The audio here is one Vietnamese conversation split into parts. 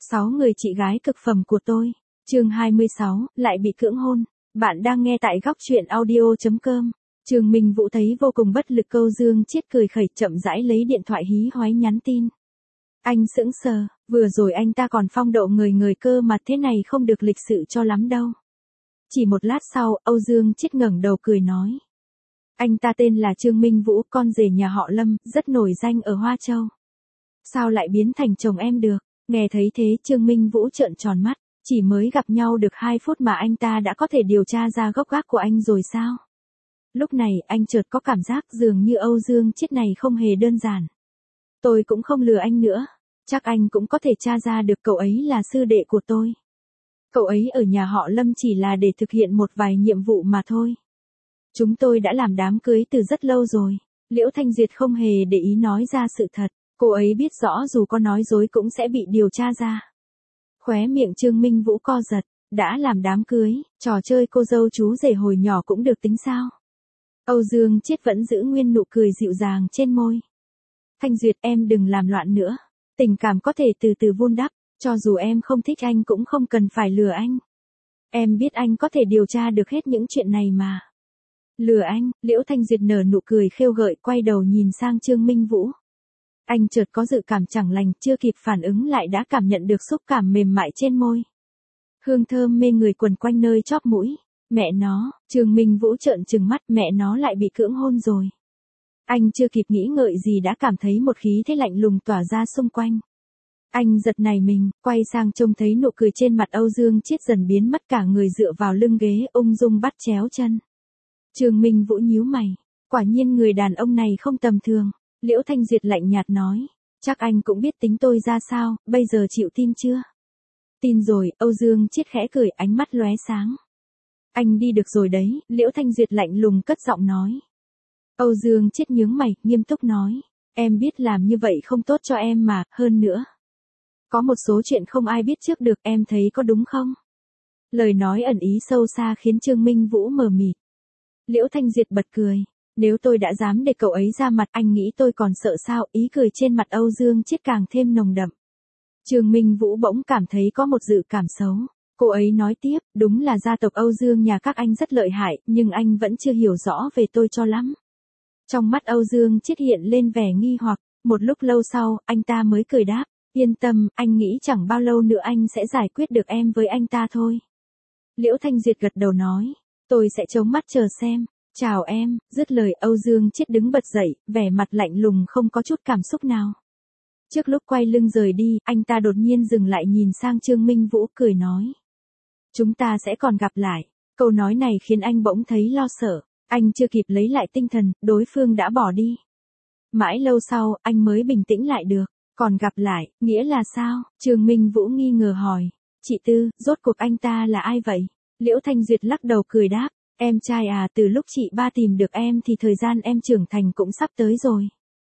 6 người chị gái cực phẩm của tôi. Chương 26, lại bị cưỡng hôn. Bạn đang nghe tại góc truyện audio.com. Trương Minh Vũ thấy vô cùng bất lực, Âu Dương Chiết cười khẩy chậm rãi lấy điện thoại hí hoáy nhắn tin. Anh sững sờ, vừa rồi anh ta còn phong độ người người cơ mà, thế này không được lịch sự cho lắm đâu. Chỉ một lát sau, Âu Dương Chiết ngẩng đầu cười nói. Anh ta tên là Trương Minh Vũ, con rể nhà họ Lâm, rất nổi danh ở Hoa Châu. Sao lại biến thành chồng em được? Nghe thấy thế Trương Minh Vũ trợn tròn mắt, chỉ mới gặp nhau được 2 phút mà anh ta đã có thể điều tra ra gốc gác của anh rồi sao? Lúc này anh chợt có cảm giác dường như Âu Dương Chiết này không hề đơn giản. Tôi cũng không lừa anh nữa, chắc anh cũng có thể tra ra được cậu ấy là sư đệ của tôi. Cậu ấy ở nhà họ Lâm chỉ là để thực hiện một vài nhiệm vụ mà thôi. Chúng tôi đã làm đám cưới từ rất lâu rồi. Liễu Thanh Duyệt không hề để ý nói ra sự thật, cô ấy biết rõ dù có nói dối cũng sẽ bị điều tra ra. Khóe miệng Trương Minh Vũ co giật, đã làm đám cưới, trò chơi cô dâu chú rể hồi nhỏ cũng được tính sao? Âu Dương Chiết vẫn giữ nguyên nụ cười dịu dàng trên môi. Thanh Duyệt, em đừng làm loạn nữa, tình cảm có thể từ từ vun đắp, cho dù em không thích anh cũng không cần phải lừa anh. Em biết anh có thể điều tra được hết những chuyện này mà. Lừa anh? Liễu Thanh Duyệt nở nụ cười khêu gợi, quay đầu nhìn sang Trương Minh Vũ. Anh chợt có dự cảm chẳng lành, chưa kịp phản ứng lại đã cảm nhận được xúc cảm mềm mại trên môi. Hương thơm mê người quần quanh nơi chóp mũi. Mẹ nó, Trương Minh Vũ trợn trừng mắt, mẹ nó lại bị cưỡng hôn rồi. Anh chưa kịp nghĩ ngợi gì đã cảm thấy một khí thế lạnh lùng tỏa ra xung quanh. Anh giật nảy mình, quay sang trông thấy nụ cười trên mặt Âu Dương Chiết dần biến mất, cả người dựa vào lưng ghế ung dung bắt chéo chân. Trương Minh Vũ nhíu mày, quả nhiên người đàn ông này không tầm thường. Liễu Thanh Duyệt lạnh nhạt nói, chắc anh cũng biết tính tôi ra sao, bây giờ chịu tin chưa? Tin rồi. Âu Dương Chiết khẽ cười, ánh mắt lóe sáng. Anh đi được rồi đấy, Liễu Thanh Duyệt lạnh lùng cất giọng nói. Âu Dương Chiết nhướng mày, nghiêm túc nói, em biết làm như vậy không tốt cho em mà, hơn nữa. Có một số chuyện không ai biết trước được, em thấy có đúng không? Lời nói ẩn ý sâu xa khiến Trương Minh Vũ mờ mịt. Liễu Thanh Duyệt bật cười. Nếu tôi đã dám để cậu ấy ra mặt, anh nghĩ tôi còn sợ sao? Ý cười trên mặt Âu Dương Chiết càng thêm nồng đậm. Trương Minh Vũ bỗng cảm thấy có một dự cảm xấu. Cô ấy nói tiếp, đúng là gia tộc Âu Dương nhà các anh rất lợi hại, nhưng anh vẫn chưa hiểu rõ về tôi cho lắm. Trong mắt Âu Dương Chiết hiện lên vẻ nghi hoặc, một lúc lâu sau, anh ta mới cười đáp, yên tâm, anh nghĩ chẳng bao lâu nữa anh sẽ giải quyết được em với anh ta thôi. Liễu Thanh Duyệt gật đầu nói, tôi sẽ chống mắt chờ xem. Chào em, dứt lời Âu Dương Chiết đứng bật dậy, vẻ mặt lạnh lùng không có chút cảm xúc nào. Trước lúc quay lưng rời đi, anh ta đột nhiên dừng lại nhìn sang Trương Minh Vũ cười nói. Chúng ta sẽ còn gặp lại. Câu nói này khiến anh bỗng thấy lo sợ, anh chưa kịp lấy lại tinh thần, đối phương đã bỏ đi. Mãi lâu sau, anh mới bình tĩnh lại được, còn gặp lại, nghĩa là sao? Trương Minh Vũ nghi ngờ hỏi. Chị Tư, rốt cuộc anh ta là ai vậy? Liễu Thanh Duyệt lắc đầu cười đáp. Em trai à, từ lúc chị ba tìm được em thì thời gian em trưởng thành cũng sắp tới rồi.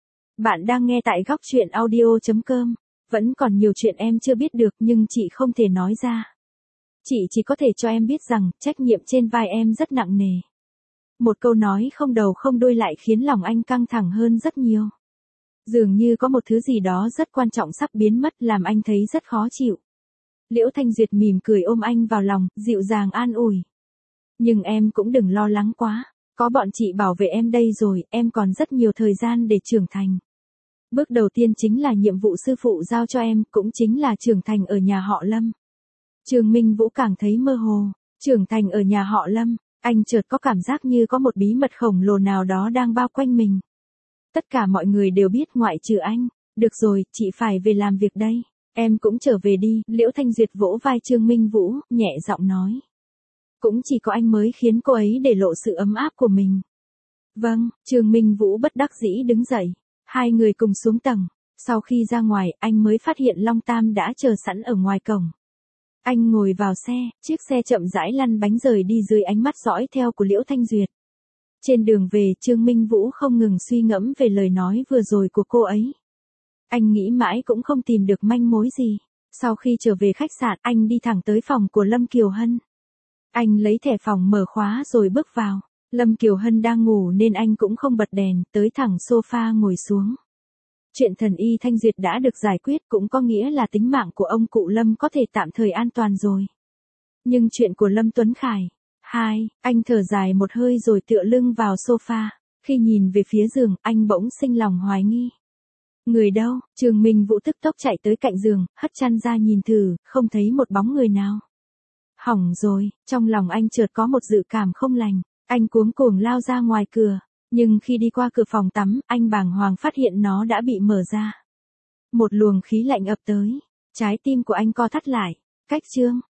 Bạn đang nghe tại góc truyện audio.com. Vẫn còn nhiều chuyện em chưa biết được nhưng chị không thể nói ra. Chị chỉ có thể cho em biết rằng trách nhiệm trên vai em rất nặng nề. Một câu nói không đầu không đuôi lại khiến lòng anh căng thẳng hơn rất nhiều. Dường như có một thứ gì đó rất quan trọng sắp biến mất làm anh thấy rất khó chịu. Liễu Thanh Duyệt mỉm cười ôm anh vào lòng, dịu dàng an ủi. Nhưng em cũng đừng lo lắng quá, có bọn chị bảo vệ em đây rồi, em còn rất nhiều thời gian để trưởng thành. Bước đầu tiên chính là nhiệm vụ sư phụ giao cho em, cũng chính là trưởng thành ở nhà họ Lâm. Trương Minh Vũ càng thấy mơ hồ, trưởng thành ở nhà họ Lâm, anh chợt có cảm giác như có một bí mật khổng lồ nào đó đang bao quanh mình. Tất cả mọi người đều biết ngoại trừ anh, được rồi, chị phải về làm việc đây, em cũng trở về đi, Liễu Thanh Duyệt vỗ vai Trương Minh Vũ, nhẹ giọng nói. Cũng chỉ có anh mới khiến cô ấy để lộ sự ấm áp của mình. Vâng, Trương Minh Vũ bất đắc dĩ đứng dậy. Hai người cùng xuống tầng. Sau khi ra ngoài, anh mới phát hiện Long Tam đã chờ sẵn ở ngoài cổng. Anh ngồi vào xe, chiếc xe chậm rãi lăn bánh rời đi dưới ánh mắt dõi theo của Liễu Thanh Duyệt. Trên đường về, Trương Minh Vũ không ngừng suy ngẫm về lời nói vừa rồi của cô ấy. Anh nghĩ mãi cũng không tìm được manh mối gì. Sau khi trở về khách sạn, anh đi thẳng tới phòng của Lâm Kiều Hân. Anh lấy thẻ phòng mở khóa rồi bước vào. Lâm Kiều Hân đang ngủ nên anh cũng không bật đèn, tới thẳng sofa ngồi xuống. Chuyện thần y Thanh Duyệt đã được giải quyết cũng có nghĩa là tính mạng của ông cụ Lâm có thể tạm thời an toàn rồi. Nhưng chuyện của Lâm Tuấn Khải. Anh thở dài một hơi rồi tựa lưng vào sofa. Khi nhìn về phía giường, anh bỗng sinh lòng hoài nghi. Người đâu? Trường Minh Vũ tức tốc chạy tới cạnh giường, hất chăn ra nhìn thử, không thấy một bóng người nào. Hỏng rồi, trong lòng anh chợt có một dự cảm không lành. Anh cuống cuồng lao ra ngoài cửa. Nhưng khi đi qua cửa phòng tắm, anh bàng hoàng phát hiện nó đã bị mở ra. Một luồng khí lạnh ập tới. Trái tim của anh co thắt lại. Cách chương